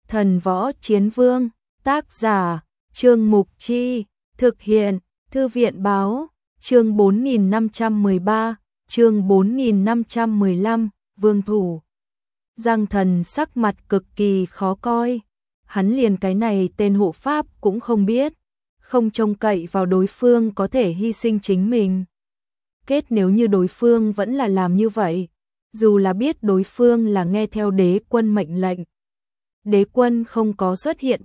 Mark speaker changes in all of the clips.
Speaker 1: Thần Võ Chiến Vương, tác giả, Trương Mục Chi, thực hiện, Thư viện Báo, chương 4513, chương 4515, Vương Thủ. Giang Thần sắc mặt cực kỳ khó coi, hắn liền cái này tên hộ pháp cũng không biết, không trông cậy vào đối phương có thể hy sinh chính mình. Kết nếu như đối phương vẫn là làm như vậy, dù là biết đối phương là nghe theo đế quân mệnh lệnh. Đế quân không có xuất hiện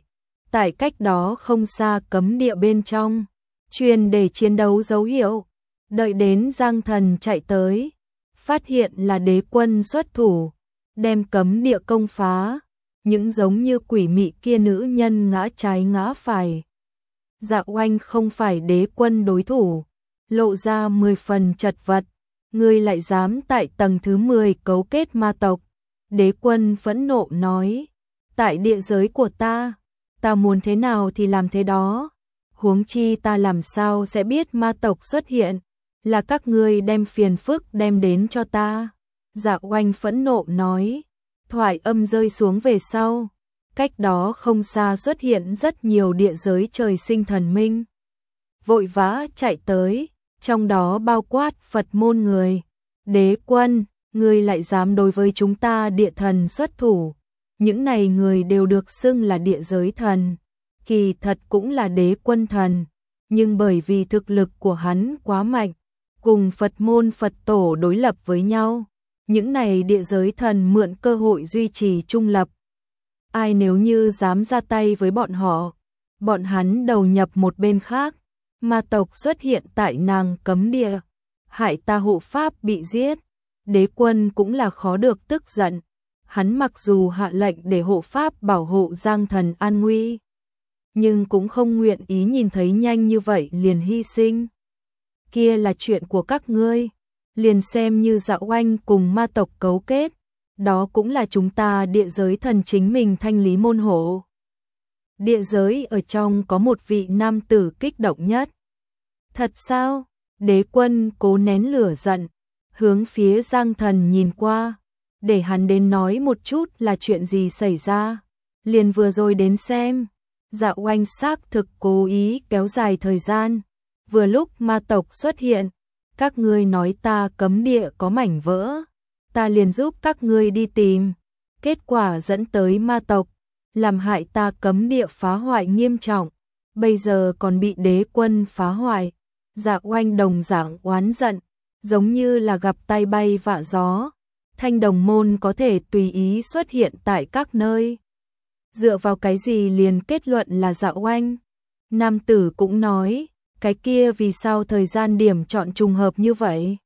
Speaker 1: tại cách đó không xa cấm địa bên trong, truyền để chiến đấu dấu hiệu, đợi đến Giang Thần chạy tới, phát hiện là đế quân xuất thủ, đem cấm địa công phá, những giống như quỷ mị kia nữ nhân ngã trái ngã phải. Dạ Oanh không phải đế quân đối thủ, lộ ra 10 phần chật vật, ngươi lại dám tại tầng thứ 10 cấu kết ma tộc. Đế quân phẫn nộ nói, tại địa giới của ta muốn thế nào thì làm thế đó, huống chi ta làm sao sẽ biết ma tộc xuất hiện, là các ngươi đem phiền phức đem đến cho ta. Dạ Oanh phẫn nộ nói, thoại âm rơi xuống về sau, cách đó không xa xuất hiện rất nhiều địa giới trời sinh thần minh, vội vã chạy tới, trong đó bao quát Phật môn người. Đế quân, ngươi lại dám đối với chúng ta địa thần xuất thủ. Những này người đều được xưng là địa giới thần, kỳ thật cũng là đế quân thần, nhưng bởi vì thực lực của hắn quá mạnh, cùng Phật môn Phật tổ đối lập với nhau, những này địa giới thần mượn cơ hội duy trì trung lập. Ai nếu như dám ra tay với bọn hắn đầu nhập một bên khác, ma tộc xuất hiện tại nàng cấm địa, hại ta hộ pháp bị giết, đế quân cũng là khó được tức giận. Hắn mặc dù hạ lệnh để hộ pháp bảo hộ Giang Thần an nguy, nhưng cũng không nguyện ý nhìn thấy nhanh như vậy liền hy sinh. Kia là chuyện của các ngươi, liền xem như Dạ Oanh cùng ma tộc cấu kết, đó cũng là chúng ta địa giới thần chính mình thanh lý môn hộ. Địa giới ở trong có một vị nam tử kích động nhất. Thật sao? Đế quân cố nén lửa giận, hướng phía Giang Thần nhìn qua, để hắn đến nói một chút là chuyện gì xảy ra. Liền vừa rồi đến xem. Dạ Oanh xác thực cố ý kéo dài thời gian. Vừa lúc ma tộc xuất hiện, các ngươi nói ta cấm địa có mảnh vỡ, ta liền giúp các ngươi đi tìm. Kết quả dẫn tới ma tộc, làm hại ta cấm địa phá hoại nghiêm trọng, bây giờ còn bị đế quân phá hoại. Dạ Oanh đồng dạng oán giận, giống như là gặp tai bay vạ gió. Thanh đồng môn có thể tùy ý xuất hiện tại các nơi. Dựa vào cái gì liền kết luận là Dạ Oanh? Nam tử cũng nói, cái kia vì sao thời gian điểm chọn trùng hợp như vậy?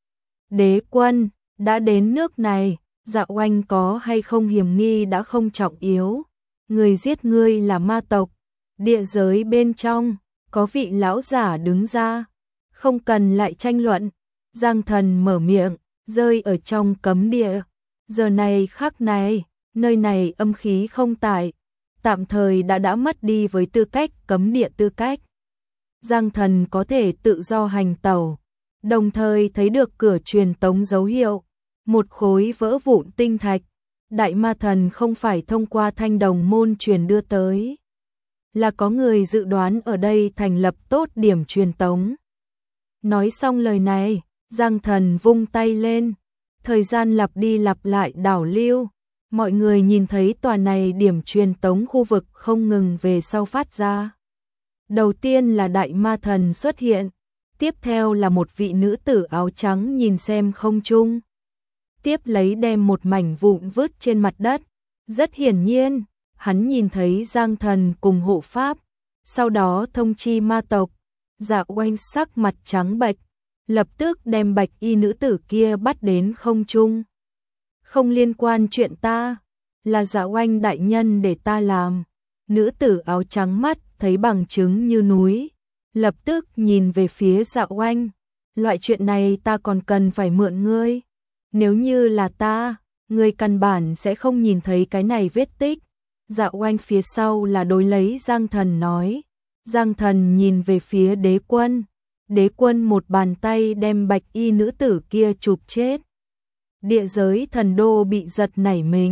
Speaker 1: Đế quân, đã đến nước này, Dạ Oanh có hay không hiểm nghi đã không trọng yếu. Người giết ngươi là ma tộc. Địa giới bên trong, có vị lão giả đứng ra. Không cần lại tranh luận. Giang Thần mở miệng, rơi ở trong cấm địa. Giờ này khắc này, nơi này âm khí không tại, tạm thời đã mất đi với tư cách cấm địa tư cách. Giang Thần có thể tự do hành tẩu, đồng thời thấy được cửa truyền tống dấu hiệu, một khối vỡ vụn tinh thạch. Đại ma thần không phải thông qua thanh đồng môn truyền đưa tới, là có người dự đoán ở đây thành lập tốt điểm truyền tống. Nói xong lời này, Giang Thần vung tay lên, thời gian lặp đi lặp lại đảo lưu, mọi người nhìn thấy tòa này điểm truyền tống khu vực không ngừng về sau phát ra. Đầu tiên là đại ma thần xuất hiện, tiếp theo là một vị nữ tử áo trắng nhìn xem không trung. Tiếp lấy đem một mảnh vụn vứt trên mặt đất, rất hiển nhiên, hắn nhìn thấy Giang Thần cùng hộ pháp, sau đó thông chi ma tộc. Dạ Oanh sắc mặt trắng bệch, lập tức đem bạch y nữ tử kia bắt đến không trung. Không liên quan chuyện ta, là Dạ Oanh đại nhân để ta làm. Nữ tử áo trắng mắt thấy bằng chứng như núi, lập tức nhìn về phía Dạ Oanh. Loại chuyện này ta còn cần phải mượn ngươi. Nếu như là ta, ngươi căn bản sẽ không nhìn thấy cái này vết tích. Dạ Oanh phía sau là đối lấy Giang Thần nói. Giang Thần nhìn về phía đế quân. Đế quân một bàn tay đem bạch y nữ tử kia chụp chết. Địa giới thần đô bị giật nảy mình,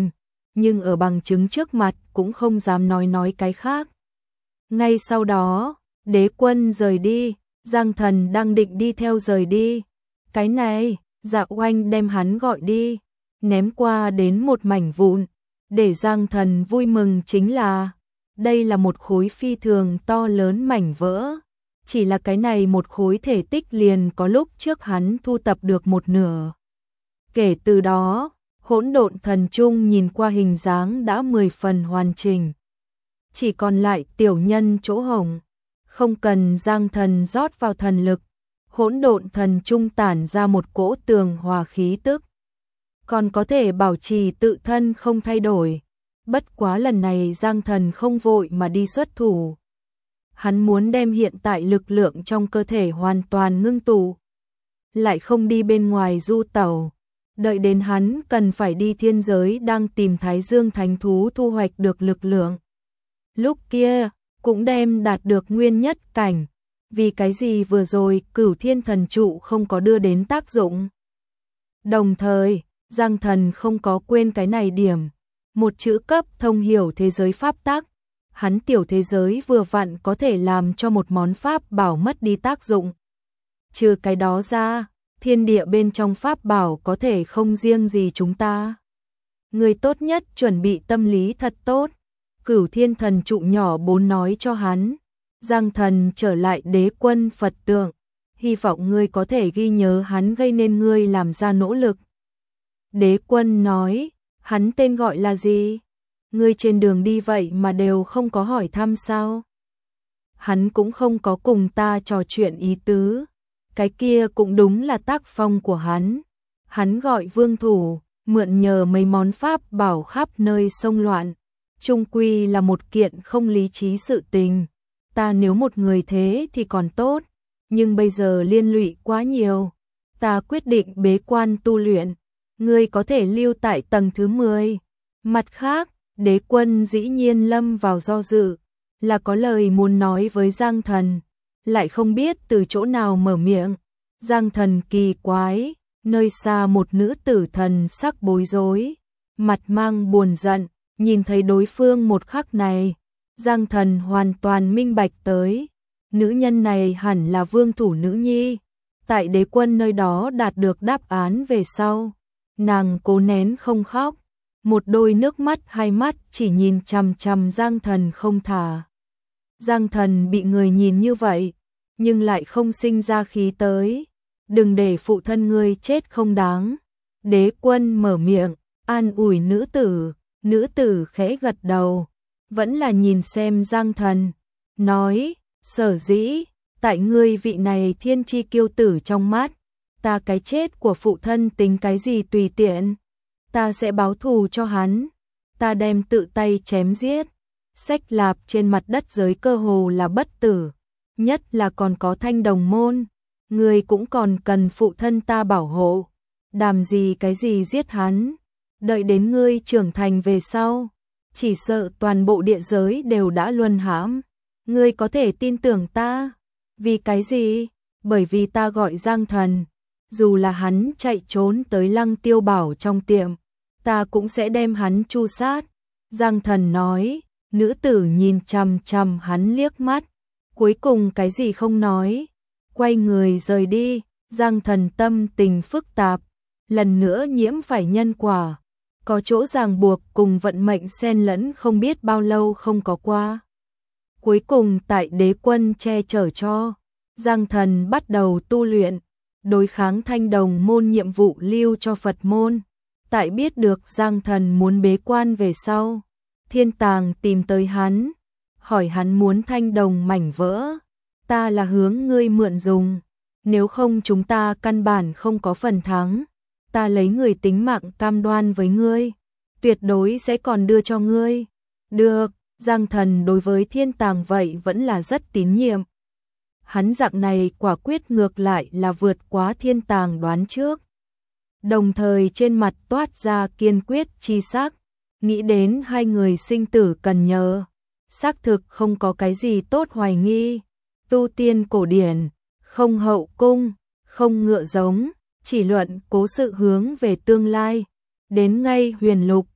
Speaker 1: nhưng ở bằng chứng trước mặt cũng không dám nói cái khác. Ngay sau đó, Đế Quân rời đi, Giang Thần đang định đi theo rời đi. Cái này, Dạ Oanh đem hắn gọi đi, ném qua đến một mảnh vụn, để Giang Thần vui mừng chính là đây là một khối phi thường to lớn mảnh vỡ. Chỉ là cái này một khối thể tích liền có lúc trước hắn thu tập được một nửa. Kể từ đó, Hỗn Độn Thần Trung nhìn qua hình dáng đã 10 phần hoàn chỉnh. Chỉ còn lại tiểu nhân chỗ hổng, không cần Giang Thần rót vào thần lực, Hỗn Độn Thần Trung tản ra một cỗ tường hòa khí tức, còn có thể bảo trì tự thân không thay đổi. Bất quá lần này Giang Thần không vội mà đi xuất thủ. Hắn muốn đem hiện tại lực lượng trong cơ thể hoàn toàn ngưng tụ, lại không đi bên ngoài du tẩu. Đợi đến hắn cần phải đi thiên giới đang tìm Thái Dương Thánh Thú thu hoạch được lực lượng. Lúc kia, cũng đem đạt được nguyên nhất cảnh. Vì cái gì vừa rồi Cửu Thiên Thần Trụ không có đưa đến tác dụng. Đồng thời, Giang Thần không có quên cái này điểm. Một chữ cấp thông hiểu thế giới pháp tắc. Hắn tiểu thế giới vừa vặn có thể làm cho một món pháp bảo mất đi tác dụng. Trừ cái đó ra, thiên địa bên trong pháp bảo có thể không riêng gì chúng ta. Người tốt nhất chuẩn bị tâm lý thật tốt. Cửu Thiên Thần Trụ nhỏ 4 nói cho hắn. Giang Thần trở lại Đế Quân Phật tượng. Hy vọng ngươi có thể ghi nhớ hắn gây nên ngươi làm ra nỗ lực. Đế Quân nói, hắn tên gọi là gì? Ngươi trên đường đi vậy mà đều không có hỏi thăm sao? Hắn cũng không có cùng ta trò chuyện ý tứ. Cái kia cũng đúng là tác phong của hắn. Hắn gọi Vương Thủ, mượn nhờ mấy món pháp bảo khắp nơi xông loạn. Chung quy là một kiện không lý trí sự tình. Ta nếu một người thế thì còn tốt, nhưng bây giờ liên lụy quá nhiều. Ta quyết định bế quan tu luyện. Ngươi có thể lưu tại tầng thứ 10. Mặt khác, Đế Quân dĩ nhiên lâm vào do dự, là có lời muốn nói với Giang Thần, lại không biết từ chỗ nào mở miệng. Giang Thần kỳ quái, nơi xa một nữ tử thần sắc bối rối, mặt mang buồn giận, nhìn thấy đối phương một khắc này, Giang Thần hoàn toàn minh bạch tới, nữ nhân này hẳn là Vương Thủ nữ nhi, tại Đế Quân nơi đó đạt được đáp án về sau, nàng cố nén không khóc. Một đôi nước mắt hai mắt chỉ nhìn chằm chằm Giang Thần không thả. Giang Thần bị người nhìn như vậy, nhưng lại không sinh ra khí tới. Đừng để phụ thân ngươi chết không đáng. Đế Quân mở miệng, an ủi nữ tử khẽ gật đầu, vẫn là nhìn xem Giang Thần, nói, sở dĩ, tại ngươi vị này thiên chi kiêu tử trong mắt, ta cái chết của phụ thân tính cái gì tùy tiện. Ta sẽ báo thù cho hắn, ta đem tự tay chém giết. Sách Lạp trên mặt đất giới cơ hồ là bất tử, nhất là còn có Thanh Đồng môn, người cũng còn cần phụ thân ta bảo hộ. Đàm gì cái gì giết hắn, đợi đến ngươi trưởng thành về sau, chỉ sợ toàn bộ địa giới đều đã luân hãm. Ngươi có thể tin tưởng ta, vì cái gì? Bởi vì ta gọi Giang Thần, dù là hắn chạy trốn tới Lăng Tiêu Bảo trong tiệm, ta cũng sẽ đem hắn tru sát. Giang Thần nói, nữ tử nhìn chằm chằm hắn liếc mắt, cuối cùng cái gì không nói, quay người rời đi. Giang Thần tâm tình phức tạp, lần nữa nhiễm phải nhân quả, có chỗ ràng buộc cùng vận mệnh xen lẫn không biết bao lâu không có qua. Cuối cùng tại Đế Quân che chở cho, Giang Thần bắt đầu tu luyện, đối kháng Thanh Đồng môn nhiệm vụ lưu cho Phật môn. Tại biết được Giang Thần muốn bế quan về sau, Thiên Tàng tìm tới hắn, hỏi hắn muốn Thanh Đồng mảnh vỡ. Ta là hướng ngươi mượn dùng, nếu không chúng ta căn bản không có phần thắng. Ta lấy người tính mạng cam đoan với ngươi, tuyệt đối sẽ còn đưa cho ngươi. Được, Giang Thần đối với Thiên Tàng vậy vẫn là rất tín nhiệm. Hắn dạng này quả quyết ngược lại là vượt quá Thiên Tàng đoán trước. Đồng thời trên mặt toát ra kiên quyết chi sắc, nghĩ đến hai người sinh tử cần nhờ, xác thực không có cái gì tốt hoài nghi. Tu tiên cổ điển, không hậu cung, không ngựa giống, chỉ luận cố sự hướng về tương lai. Đến ngay huyền lục,